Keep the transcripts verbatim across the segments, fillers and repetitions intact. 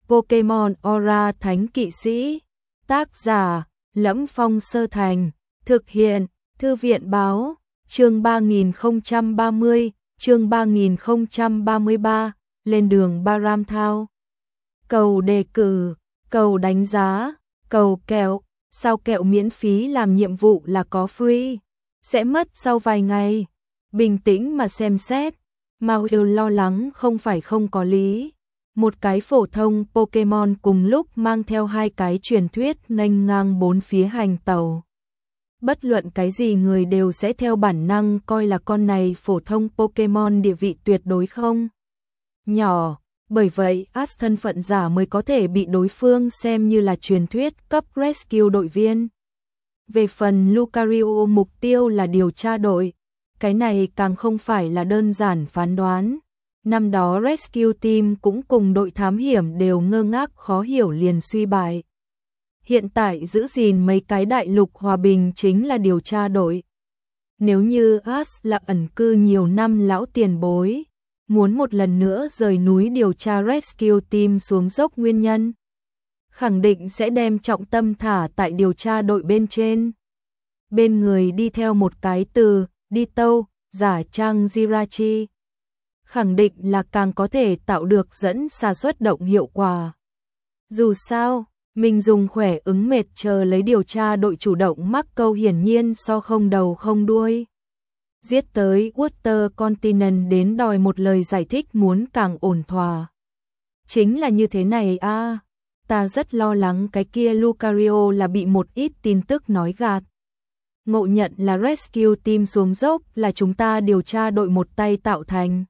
Pokemon Aura Thánh Kỵ Sĩ. Tác giả: Lẫm Phong Sơ Thành. Thực hiện: Thư viện báo. Chương ba nghìn không trăm ba mươi, chương ba nghìn không trăm ba mươi ba, lên đường Baram Thao. Cầu đề cử, cầu đánh giá, cầu kẹo, sao kẹo miễn phí làm nhiệm vụ là có free, sẽ mất sau vài ngày. Bình tĩnh mà xem xét, Mao Yêu lo lắng không phải không có lý. Một cái phổ thông Pokemon cùng lúc mang theo hai cái truyền thuyết nghênh ngang bốn phía hành tàu. Bất luận cái gì người đều sẽ theo bản năng coi là con này phổ thông Pokemon địa vị tuyệt đối không nhỏ, bởi vậy Ash thân phận giả mới có thể bị đối phương xem như là truyền thuyết cấp Rescue đội viên. Về phần Lucario mục tiêu là điều tra đội, cái này càng không phải là đơn giản phán đoán. Năm đó Rescue Team cũng cùng đội thám hiểm đều ngơ ngác khó hiểu liền suy bại. Hiện tại giữ gìn mấy cái đại lục hòa bình chính là điều tra đội. Nếu như Ash là ẩn cư nhiều năm lão tiền bối, muốn một lần nữa rời núi điều tra Rescue Team xuống dốc nguyên nhân, khẳng định sẽ đem trọng tâm thả tại điều tra đội bên trên. Bên người đi theo một cái từ, đi tâu, giả trang Jirachi. Khẳng định là càng có thể tạo được dẫn xà xuất động hiệu quả. Dù sao, mình dùng khỏe ứng mệt chờ lấy điều tra đội chủ động mắc câu hiển nhiên so không đầu không đuôi. Giết tới Water Continent đến đòi một lời giải thích muốn càng ổn thỏa. Chính là như thế này a, à, ta rất lo lắng cái kia Lucario là bị một ít tin tức nói gạt. Ngộ nhận là Rescue Team xuống dốc là chúng ta điều tra đội một tay tạo thành.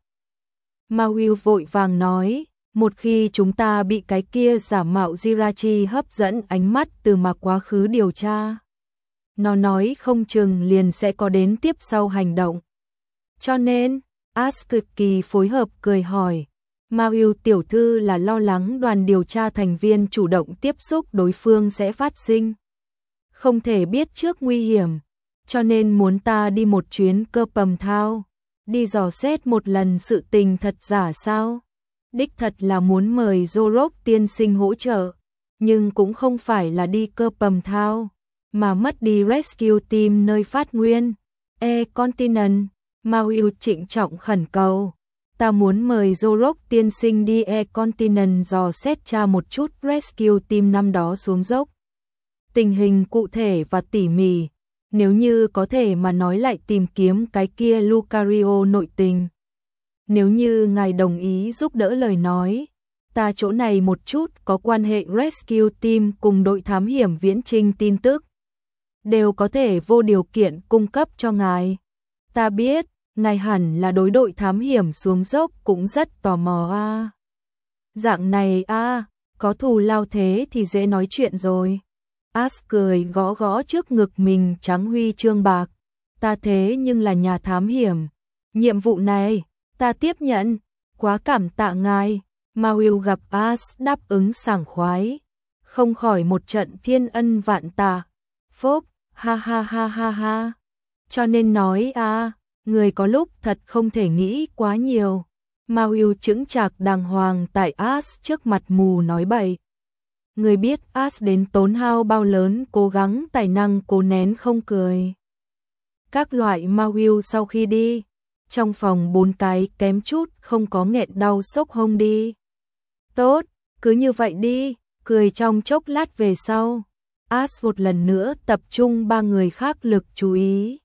Mao vội vàng nói, một khi chúng ta bị cái kia giả mạo Jirachi hấp dẫn ánh mắt từ mà quá khứ điều tra, nó nói không chừng liền sẽ có đến tiếp sau hành động. Cho nên, Ash cực kỳ phối hợp cười hỏi, Mao tiểu thư là lo lắng đoàn điều tra thành viên chủ động tiếp xúc đối phương sẽ phát sinh không thể biết trước nguy hiểm, cho nên muốn ta đi một chuyến cơ pầm thao, đi dò xét một lần sự tình thật giả sao? Đích thật là muốn mời Zorok tiên sinh hỗ trợ, nhưng cũng không phải là đi cơ pầm thao, mà mất đi Rescue Team nơi phát nguyên. E Continent, Mao Yêu trịnh trọng khẩn cầu, ta muốn mời Zorok tiên sinh đi E Continent dò xét tra một chút Rescue Team năm đó xuống dốc. Tình hình cụ thể và tỉ mỉ, nếu như có thể mà nói lại tìm kiếm cái kia Lucario nội tình. Nếu như ngài đồng ý giúp đỡ lời nói, ta chỗ này một chút có quan hệ Rescue Team cùng đội thám hiểm viễn trinh tin tức, đều có thể vô điều kiện cung cấp cho ngài. Ta biết, ngài hẳn là đối đội thám hiểm xuống dốc cũng rất tò mò a. À. Dạng này a, à, có thù lao thế thì dễ nói chuyện rồi. Ash cười gõ gõ trước ngực mình trắng huy chương bạc. Ta thế nhưng là nhà thám hiểm. Nhiệm vụ này, ta tiếp nhận. Quá cảm tạ ngài. Mao Yêu gặp Ash đáp ứng sảng khoái. Không khỏi một trận thiên ân vạn tạ. Phốc, ha ha ha ha ha. Cho nên nói à, người có lúc thật không thể nghĩ quá nhiều. Mao Yêu chững chạc đàng hoàng tại Ash trước mặt mù nói bậy. Người biết Ash đến tốn hao bao lớn cố gắng tài năng cố nén không cười. Các loại Mao Yêu sau khi đi, trong phòng bốn cái kém chút không có nghẹn đau sốc hông đi. Tốt, cứ như vậy đi, cười trong chốc lát về sau. Ash một lần nữa tập trung ba người khác lực chú ý.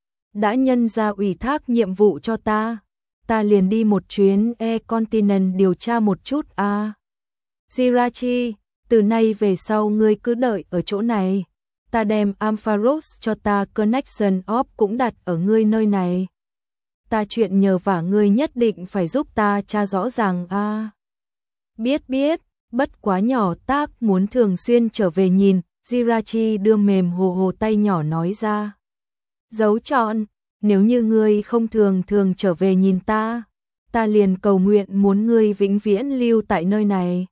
Đã nhân ra ủy thác nhiệm vụ cho ta, ta liền đi một chuyến E Continent điều tra một chút a. À. Jirachi, từ nay về sau ngươi cứ đợi ở chỗ này, ta đem Ampharos cho ta Connection of cũng đặt ở ngươi nơi này. Ta chuyện nhờ vả ngươi nhất định phải giúp ta tra rõ ràng a. À. Biết biết, bất quá nhỏ tác muốn thường xuyên trở về nhìn, Jirachi đưa mềm hồ hồ tay nhỏ nói ra. Dấu chọn, nếu như ngươi không thường thường trở về nhìn ta, ta liền cầu nguyện muốn ngươi vĩnh viễn lưu tại nơi này.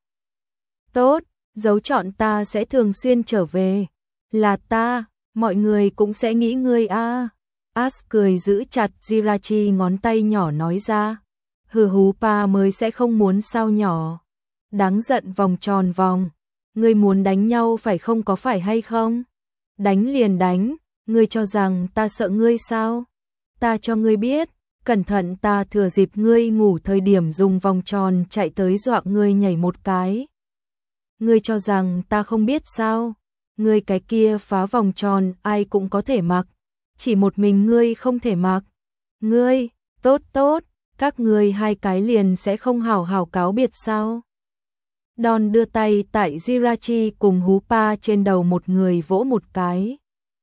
Tốt, dấu chọn ta sẽ thường xuyên trở về. Là ta, mọi người cũng sẽ nghĩ ngươi a. À. Ash cười giữ chặt Jirachi ngón tay nhỏ nói ra. Hừ hú pa mới sẽ không muốn sao nhỏ. Đáng giận vòng tròn vòng. Ngươi muốn đánh nhau phải không, có phải hay không? Đánh liền đánh, ngươi cho rằng ta sợ ngươi sao? Ta cho ngươi biết, cẩn thận ta thừa dịp ngươi ngủ thời điểm dùng vòng tròn chạy tới dọa ngươi nhảy một cái. Ngươi cho rằng ta không biết sao? Ngươi cái kia phá vòng tròn ai cũng có thể mặc, chỉ một mình ngươi không thể mặc. Ngươi, tốt tốt, các ngươi hai cái liền sẽ không hảo hảo cáo biệt sao? Don đưa tay tại Jirachi cùng Hoopa trên đầu một người vỗ một cái.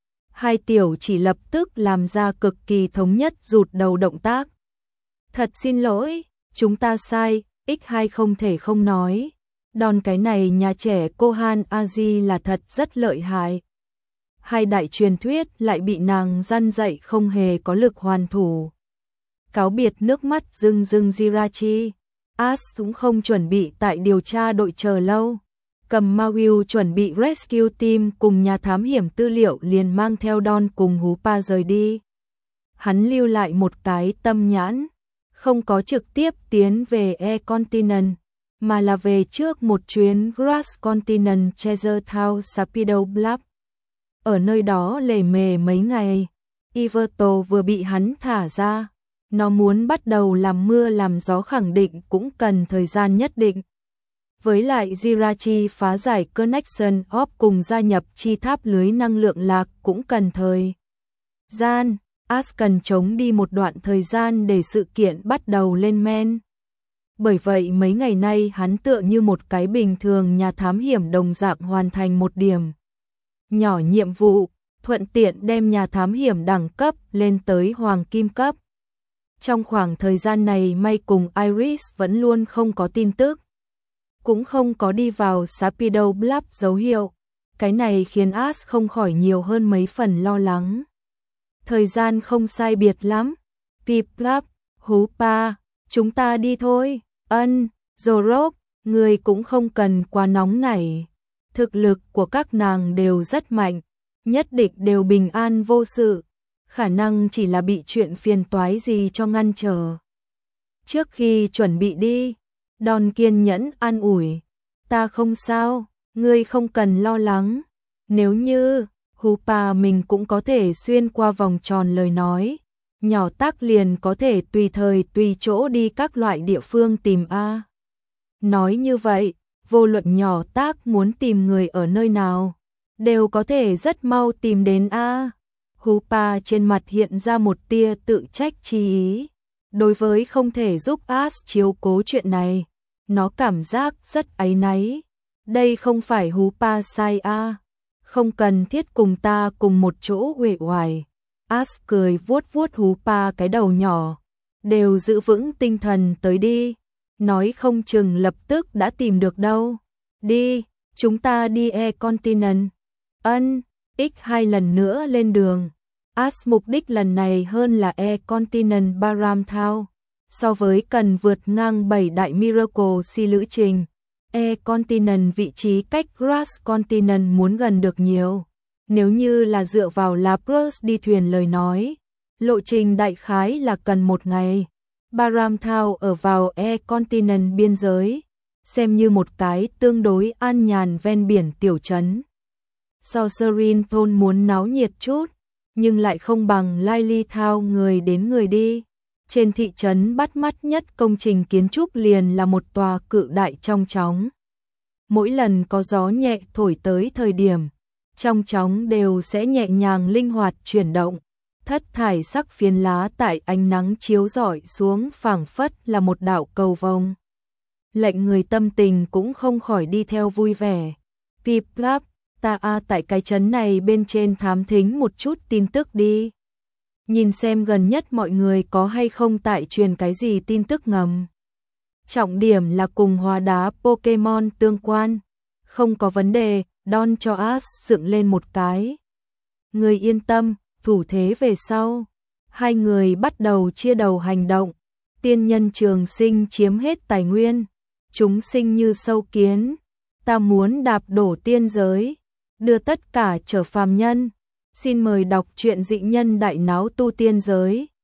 Hai tiểu chỉ lập tức làm ra cực kỳ thống nhất rụt đầu động tác. Thật xin lỗi, chúng ta sai, ích hai không thể không nói. Don cái này nhà trẻ Kohan Aji là thật rất lợi hại. Hai đại truyền thuyết lại bị nàng răn dạy không hề có lực hoàn thủ. Cáo biệt nước mắt rưng rưng Jirachi. Ash cũng không chuẩn bị tại điều tra đội chờ lâu. Cầm Mawiu chuẩn bị rescue team cùng nhà thám hiểm tư liệu liền mang theo Don cùng Hoopa rời đi. Hắn lưu lại một cái tâm nhãn, không có trực tiếp tiến về E Continent, mà là về trước một chuyến Grass Continent Treasure Town Sapido Bluff. Ở nơi đó lề mề mấy ngày, Iverto vừa bị hắn thả ra. Nó muốn bắt đầu làm mưa làm gió khẳng định cũng cần thời gian nhất định. Với lại Jirachi phá giải Connection of cùng gia nhập chi tháp lưới năng lượng lạc cũng cần thời gian. Ash cần chống đi một đoạn thời gian để sự kiện bắt đầu lên men. Bởi vậy mấy ngày nay hắn tựa như một cái bình thường nhà thám hiểm đồng dạng hoàn thành một điểm nhỏ nhiệm vụ, thuận tiện đem nhà thám hiểm đẳng cấp lên tới hoàng kim cấp. Trong khoảng thời gian này May cùng Iris vẫn luôn không có tin tức, cũng không có đi vào Sapido Bluff dấu hiệu. Cái này khiến Ash không khỏi nhiều hơn mấy phần lo lắng. Thời gian không sai biệt lắm. Pip Bluff, Hoopa, chúng ta đi thôi. Ân, Zorok, người cũng không cần quá nóng nảy. Thực lực của các nàng đều rất mạnh, nhất định đều bình an vô sự. Khả năng chỉ là bị chuyện phiền toái gì cho ngăn trở. Trước khi chuẩn bị đi, Don kiên nhẫn an ủi. Ta không sao, ngươi không cần lo lắng. Nếu như Hoopa mình cũng có thể xuyên qua vòng tròn lời nói, nhỏ tác liền có thể tùy thời tùy chỗ đi các loại địa phương tìm A. Nói như vậy, vô luận nhỏ tác muốn tìm người ở nơi nào, đều có thể rất mau tìm đến A. Hoopa trên mặt hiện ra một tia tự trách chi ý. Đối với không thể giúp Ash chiếu cố chuyện này, nó cảm giác rất áy náy. Đây không phải Hoopa sai a, không cần thiết cùng ta cùng một chỗ uể oải. Ash cười vuốt vuốt Hoopa cái đầu nhỏ, đều giữ vững tinh thần tới đi, nói không chừng lập tức đã tìm được đâu. Đi, chúng ta đi E Continent. Ân, x hai lần nữa lên đường. Ash mục đích lần này hơn là E Continent Baram Town. So với cần vượt ngang bảy đại Miracle si lữ trình, E Continent vị trí cách Grass Continent muốn gần được nhiều. Nếu như là dựa vào Lapras đi thuyền lời nói, lộ trình đại khái là cần một ngày. Baram Town ở vào E Continent biên giới, xem như một cái tương đối an nhàn ven biển tiểu trấn. Sorcerin thôn muốn náo nhiệt chút, nhưng lại không bằng Lily Town người đến người đi. Trên thị trấn bắt mắt nhất công trình kiến trúc liền là một tòa cự đại trong chóng. Mỗi lần có gió nhẹ thổi tới thời điểm, trong chóng đều sẽ nhẹ nhàng linh hoạt chuyển động. Thất thải sắc phiến lá tại ánh nắng chiếu rọi xuống phảng phất là một đạo cầu vồng. Lệnh người tâm tình cũng không khỏi đi theo vui vẻ. Pip Plap, ta a tại cái trấn này bên trên thám thính một chút tin tức đi. Nhìn xem gần nhất mọi người có hay không tại truyền cái gì tin tức ngầm. Trọng điểm là cùng hóa đá Pokemon tương quan. Không có vấn đề, Don cho Ash dựng lên một cái. Người yên tâm, thủ thế về sau. Hai người bắt đầu chia đầu hành động. Tiên nhân trường sinh chiếm hết tài nguyên. Chúng sinh như sâu kiến. Ta muốn đạp đổ tiên giới. Đưa tất cả trở phàm nhân. Xin mời đọc truyện dị nhân đại náo tu tiên giới.